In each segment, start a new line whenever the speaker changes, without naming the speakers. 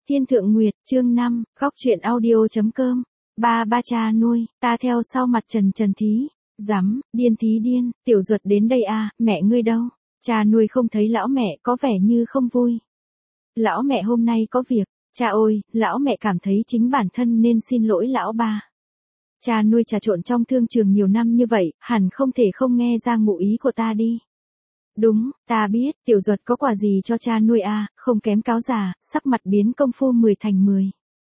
Thiên Thượng Nguyệt, chương 5, góc truyện audio.com. Ba cha nuôi, ta theo sau mặt Trần Trần thí. Dám, điên thí điên, tiểu Duật đến đây à, mẹ ngươi đâu? Cha nuôi không thấy lão mẹ có vẻ như không vui. Lão mẹ hôm nay có việc, cha ơi, lão mẹ cảm thấy chính bản thân nên xin lỗi lão ba. Cha nuôi trà trộn trong thương trường nhiều năm như vậy, hẳn không thể không nghe ra ngụ ý của ta đi. Đúng, ta biết, tiểu Duật có quà gì cho cha nuôi à, không kém cáo già, sắc mặt biến công phu 10 thành 10.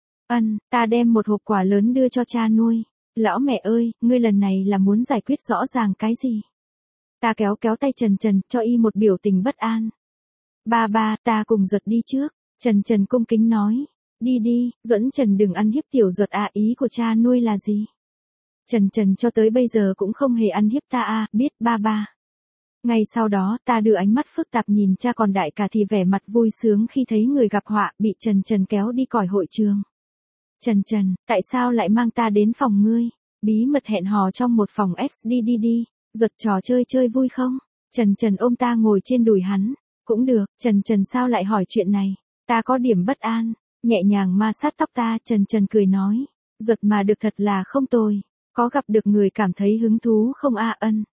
Ta đem một hộp quà lớn đưa cho cha nuôi. Lão mẹ ơi, ngươi lần này là muốn giải quyết rõ ràng cái gì? Ta kéo tay Trần Trần, cho y một biểu tình bất an. Ba, ta cùng Duật đi trước. Trần Trần cung kính nói. Đi, Duẫn Trần đừng ăn hiếp tiểu Duật à, ý của cha nuôi là gì? Trần Trần cho tới bây giờ cũng không hề ăn hiếp ta à, biết ba. Ngay sau đó ta đưa ánh mắt phức tạp nhìn cha, còn đại ca thì vẻ mặt vui sướng khi thấy người gặp họa, bị Trần Trần kéo đi khỏi hội trường. Trần, tại sao lại mang ta đến phòng ngươi? Bí mật hẹn hò trong một phòng XD đi. Duật trò chơi vui không? Trần ôm ta ngồi trên đùi hắn. Cũng được, Trần sao lại hỏi chuyện này? Ta có điểm bất an. Nhẹ nhàng ma sát tóc ta, Trần cười nói. Duật mà được thật là không tồi. Có gặp được người cảm thấy hứng thú không a?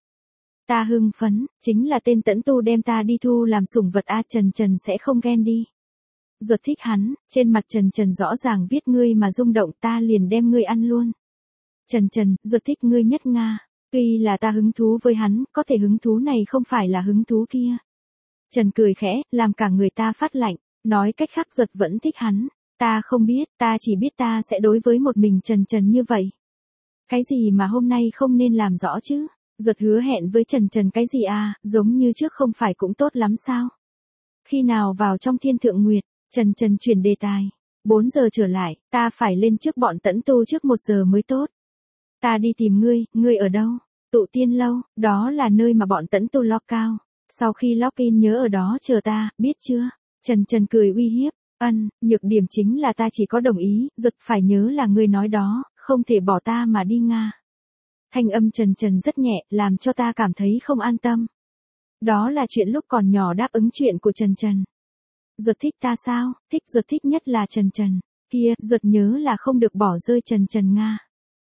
Ta hưng phấn, chính là tên Tẫn Tu đem ta đi thu làm sủng vật a. Trần sẽ không ghen đi. Duật thích hắn, trên mặt Trần rõ ràng viết ngươi mà rung động, ta liền đem ngươi ăn luôn. Trần, Duật thích ngươi nhất Nga. Tuy là ta hứng thú với hắn, có thể hứng thú này không phải là hứng thú kia. Trần cười khẽ, làm cả người ta phát lạnh, nói cách khác Duật vẫn thích hắn. Ta không biết, ta chỉ biết ta sẽ đối với một mình Trần như vậy. Cái gì mà hôm nay không nên làm rõ chứ? Duật hứa hẹn với Trần cái gì à, giống như trước không phải cũng tốt lắm sao? Khi nào vào trong Thiên Thượng Nguyệt, Trần chuyển đề tài. 4 giờ trở lại, ta phải lên trước bọn Tẫn Tu trước 1 giờ mới tốt. Ta đi tìm ngươi ở đâu? Tụ Tiên Lâu, đó là nơi mà bọn Tẫn Tu lock out. Sau khi lock in nhớ ở đó chờ ta, biết chưa? Trần cười uy hiếp. Nhược điểm chính là ta chỉ có đồng ý, Duật phải nhớ là ngươi nói đó, không thể bỏ ta mà đi Nga. Thanh âm Trần rất nhẹ, làm cho ta cảm thấy không an tâm. Đó là chuyện lúc còn nhỏ đáp ứng chuyện của Trần. Duật thích ta sao? Thích, Duật thích nhất là Trần. Kia, Duật nhớ là không được bỏ rơi Trần Nga.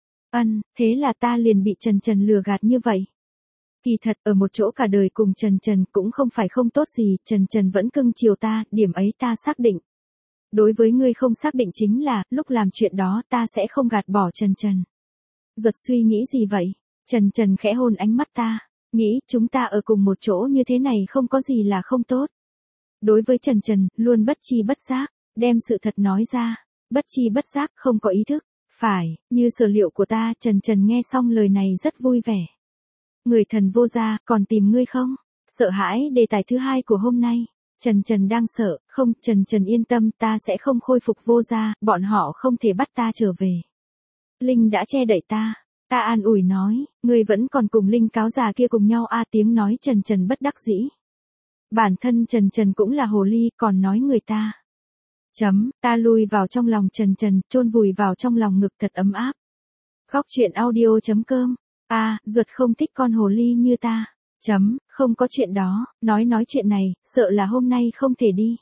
Thế là ta liền bị Trần lừa gạt như vậy. Kỳ thật, ở một chỗ cả đời cùng Trần cũng không phải không tốt gì, Trần vẫn cưng chiều ta, điểm ấy ta xác định. Đối với ngươi không xác định chính là, lúc làm chuyện đó ta sẽ không gạt bỏ Trần. Duật suy nghĩ gì vậy? Trần khẽ hôn ánh mắt ta. Nghĩ chúng ta ở cùng một chỗ như thế này không có gì là không tốt. Đối với Trần, luôn bất chi bất giác, đem sự thật nói ra. Bất chi bất giác không có ý thức. Phải, như sở liệu của ta, Trần nghe xong lời này rất vui vẻ. Người thần vô gia, còn tìm ngươi không? Sợ hãi đề tài thứ 2 của hôm nay. Trần đang sợ, không, Trần yên tâm, ta sẽ không khôi phục vô gia, bọn họ không thể bắt ta trở về. Linh đã che đậy ta. Ta an ủi nói, ngươi vẫn còn cùng Linh cáo già kia cùng nhau a. Tiếng nói Trần bất đắc dĩ. Bản thân Trần cũng là hồ ly, còn nói người ta. Ta lui vào trong lòng Trần, chôn vùi vào trong lòng ngực thật ấm áp. Góc truyện audio.com. Duật không thích con hồ ly như ta. Không có chuyện đó, nói chuyện này, sợ là hôm nay không thể đi.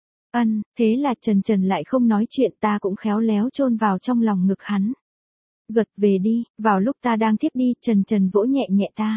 Thế là Trần lại không nói chuyện, ta cũng khéo léo chôn vào trong lòng ngực hắn. Duật về đi, vào lúc ta đang thiếp đi, Trần vỗ nhẹ nhẹ ta.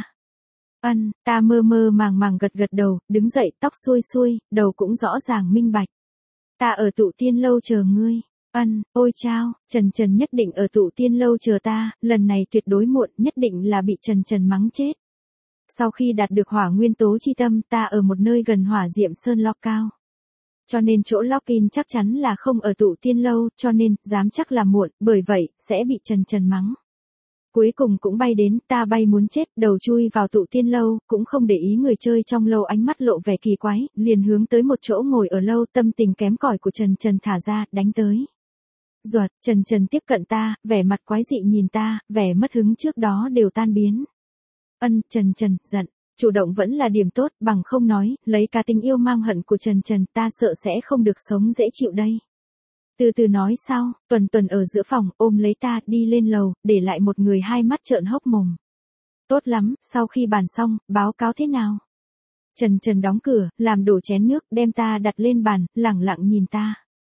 Ta mơ màng gật đầu, đứng dậy, tóc xuôi, đầu cũng rõ ràng minh bạch. Ta ở Tụ Tiên Lâu chờ ngươi. Ôi chao, Trần nhất định ở Tụ Tiên Lâu chờ ta, lần này tuyệt đối muộn, nhất định là bị Trần mắng chết. Sau khi đạt được hỏa nguyên tố chi tâm, ta ở một nơi gần hỏa diệm sơn lock cao. Cho nên chỗ lock in chắc chắn là không ở Tụ Tiên Lâu, cho nên, dám chắc là muộn, bởi vậy, sẽ bị Trần mắng. Cuối cùng cũng bay đến, ta bay muốn chết, đầu chui vào Tụ Tiên Lâu, cũng không để ý người chơi trong lâu ánh mắt lộ vẻ kỳ quái, liền hướng tới một chỗ ngồi ở lâu, tâm tình kém cỏi của Trần thả ra, đánh tới. Duật, Trần tiếp cận ta, vẻ mặt quái dị nhìn ta, vẻ mất hứng trước đó đều tan biến. Trần, giận, chủ động vẫn là điểm tốt, bằng không nói, lấy cá tính yêu mang hận của Trần, ta sợ sẽ không được sống dễ chịu đây. Từ từ nói sau, Tuần ở giữa phòng, ôm lấy ta, đi lên lầu, để lại một người hai mắt trợn hốc mồm. Tốt lắm, sau khi bàn xong, báo cáo thế nào? Trần đóng cửa, làm đổ chén nước, đem ta đặt lên bàn, lẳng lặng nhìn ta.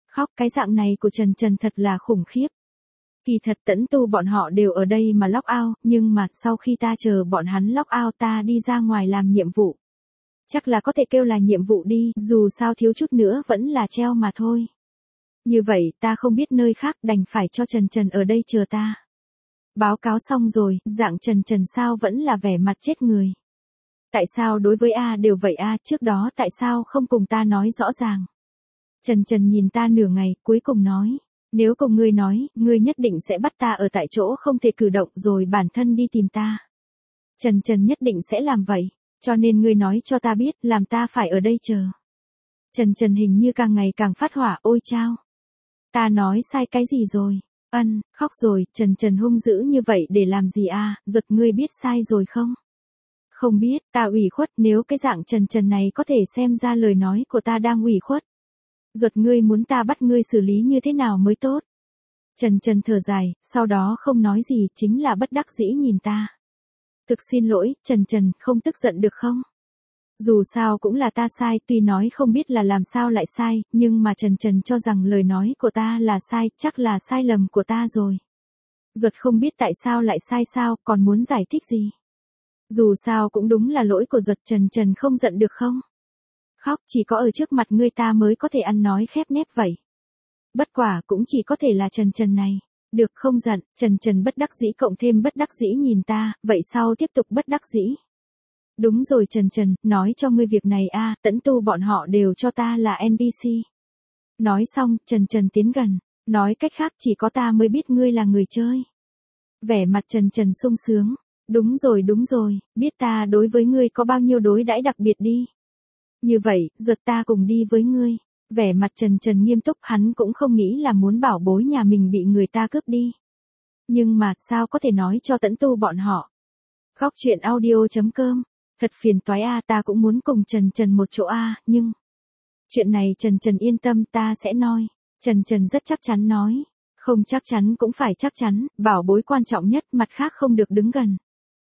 Khóc, cái dạng này của Trần Trần thật là khủng khiếp. Kỳ thật Tẫn Tu bọn họ đều ở đây mà lock out, nhưng mà sau khi ta chờ bọn hắn lock out ta đi ra ngoài làm nhiệm vụ. Chắc là có thể kêu là nhiệm vụ đi, dù sao thiếu chút nữa vẫn là treo mà thôi. Như vậy ta không biết nơi khác, đành phải cho Trần Trần ở đây chờ ta. Báo cáo xong rồi, dạng Trần Trần sao vẫn là vẻ mặt chết người. Tại sao đối với A đều vậy A, trước đó tại sao không cùng ta nói rõ ràng. Trần Trần nhìn ta nửa ngày, cuối cùng nói. Nếu cùng ngươi nói, ngươi nhất định sẽ bắt ta ở tại chỗ không thể cử động rồi bản thân đi tìm ta. Trần Trần nhất định sẽ làm vậy, cho nên ngươi nói cho ta biết, làm ta phải ở đây chờ. Trần Trần hình như càng ngày càng phát hỏa, ôi chao. Ta nói sai cái gì rồi? Khóc rồi, Trần Trần hung dữ như vậy để làm gì à, Duật ngươi biết sai rồi không? Không biết, ta ủy khuất, nếu cái dạng Trần Trần này có thể xem ra lời nói của ta đang ủy khuất. Duật ngươi muốn ta bắt ngươi xử lý như thế nào mới tốt? Trần Trần thở dài, sau đó không nói gì, chính là bất đắc dĩ nhìn ta. Thực xin lỗi, Trần Trần, không tức giận được không? Dù sao cũng là ta sai, tuy nói không biết là làm sao lại sai, nhưng mà Trần Trần cho rằng lời nói của ta là sai, chắc là sai lầm của ta rồi. Duật không biết tại sao lại sai sao, còn muốn giải thích gì? Dù sao cũng đúng là lỗi của Duật, Trần Trần không giận được không? Khóc, chỉ có ở trước mặt ngươi ta mới có thể ăn nói khép nép vậy. Bất quả cũng chỉ có thể là Trần Trần này. Được không giận, Trần Trần bất đắc dĩ cộng thêm bất đắc dĩ nhìn ta, vậy sau tiếp tục bất đắc dĩ. Đúng rồi Trần Trần, nói cho ngươi việc này a, Tẫn Tu bọn họ đều cho ta là NPC. Nói xong, Trần Trần tiến gần, nói cách khác chỉ có ta mới biết ngươi là người chơi. Vẻ mặt Trần Trần sung sướng, đúng rồi, biết ta đối với ngươi có bao nhiêu đối đãi đặc biệt đi. Như vậy, Duật ta cùng đi với ngươi. Vẻ mặt Trần Trần nghiêm túc, hắn cũng không nghĩ là muốn bảo bối nhà mình bị người ta cướp đi. Nhưng mà, sao có thể nói cho Tẫn Tu bọn họ. Góc truyện audio.com. Thật phiền toái a, ta cũng muốn cùng Trần Trần một chỗ a, nhưng chuyện này Trần Trần yên tâm, ta sẽ nói. Trần Trần rất chắc chắn nói. Không chắc chắn cũng phải chắc chắn, bảo bối quan trọng nhất, mặt khác không được đứng gần.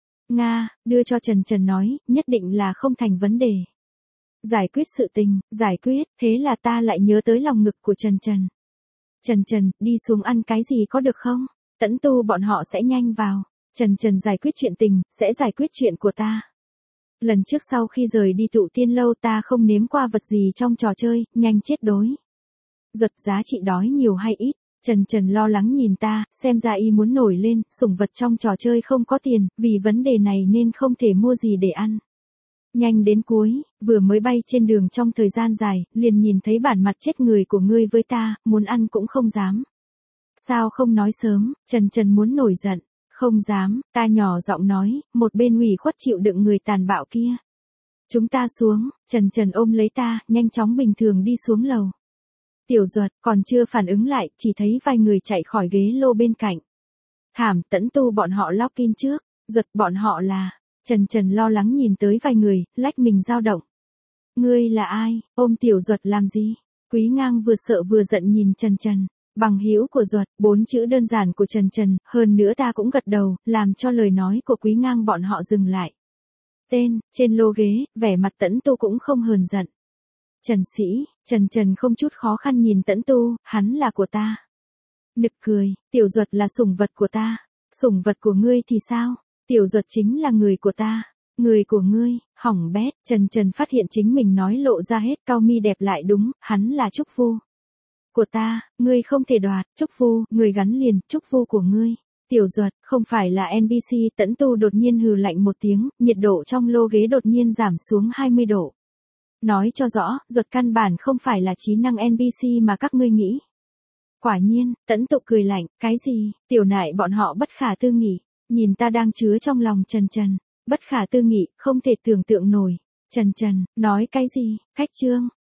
Nga, đưa cho Trần Trần nói, nhất định là không thành vấn đề. Giải quyết sự tình, giải quyết, thế là ta lại nhớ tới lòng ngực của Trần Trần. Trần Trần, đi xuống ăn cái gì có được không? Tẫn Tu bọn họ sẽ nhanh vào. Trần Trần giải quyết chuyện tình, sẽ giải quyết chuyện của ta. Lần trước sau khi rời đi Tụ Tiên Lâu ta không nếm qua vật gì trong trò chơi, nhanh chết đói. Giật giá trị đói nhiều hay ít? Trần Trần lo lắng nhìn ta, xem ra y muốn nổi lên, sủng vật trong trò chơi không có tiền, vì vấn đề này nên không thể mua gì để ăn. Nhanh đến cuối, vừa mới bay trên đường trong thời gian dài, liền nhìn thấy bản mặt chết người của ngươi với ta, muốn ăn cũng không dám. Sao không nói sớm, Trần Trần muốn nổi giận. Không dám, ta nhỏ giọng nói, một bên ủy khuất chịu đựng người tàn bạo kia. Chúng ta xuống, Trần Trần ôm lấy ta, nhanh chóng bình thường đi xuống lầu. Tiểu Duật còn chưa phản ứng lại, chỉ thấy vài người chạy khỏi ghế lô bên cạnh. Thảm, Tẫn Tu bọn họ lock in trước, Duật bọn họ là, Trần Trần lo lắng nhìn tới vài người, lách mình dao động. Ngươi là ai, ôm Tiểu Duật làm gì? Quý Ngang vừa sợ vừa giận nhìn Trần Trần. Bằng hữu của Duật, 4 chữ đơn giản của Trần Trần, hơn nữa ta cũng gật đầu, làm cho lời nói của Quý Ngang bọn họ dừng lại. Tên, trên lô ghế, vẻ mặt Tẫn Tu cũng không hờn giận. Trần Sĩ, Trần Trần không chút khó khăn nhìn Tẫn Tu, hắn là của ta. Nực cười, Tiểu Duật là sủng vật của ta. Sủng vật của ngươi thì sao? Tiểu Duật chính là người của ta. Người của ngươi, hỏng bét, Trần Trần phát hiện chính mình nói lộ ra hết, cao mi đẹp lại đúng, hắn là Trúc Vu. Của ta, ngươi không thể đoạt, Trúc Vu, người gắn liền, Trúc Vu của ngươi. Tiểu Duật, không phải là NPC, Tẫn Tu đột nhiên hừ lạnh một tiếng, nhiệt độ trong lô ghế đột nhiên giảm xuống 20 độ. Nói cho rõ, Duật căn bản không phải là trí năng NPC mà các ngươi nghĩ. Quả nhiên, Tẫn Tu cười lạnh, cái gì, tiểu nại bọn họ bất khả tư nghị, nhìn ta đang chứa trong lòng Trần Trần, bất khả tư nghị, không thể tưởng tượng nổi. Trần Trần, nói cái gì, khách trương,